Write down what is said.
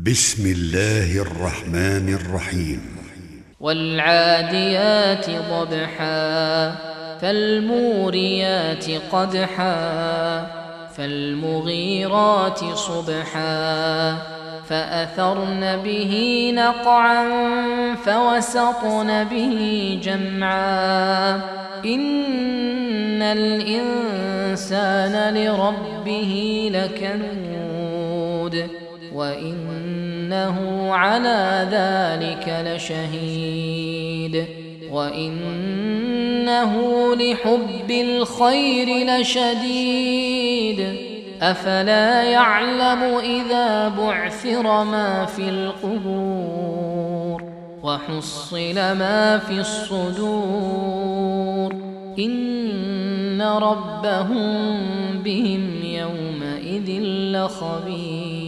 بسم الله الرحمن الرحيم والعاديات ضبحا فالموريات قدحا فالمغيرات صبحا فأثرن به نقعا فوسطن به جمعا إن الإنسان لربه لكنود وإنه على ذلك لشهيد وإنه لحب الخير لشديد أفلا يعلم إذا بعثر ما في القبور وحصل ما في الصدور إن ربهم بهم يومئذ لخبير.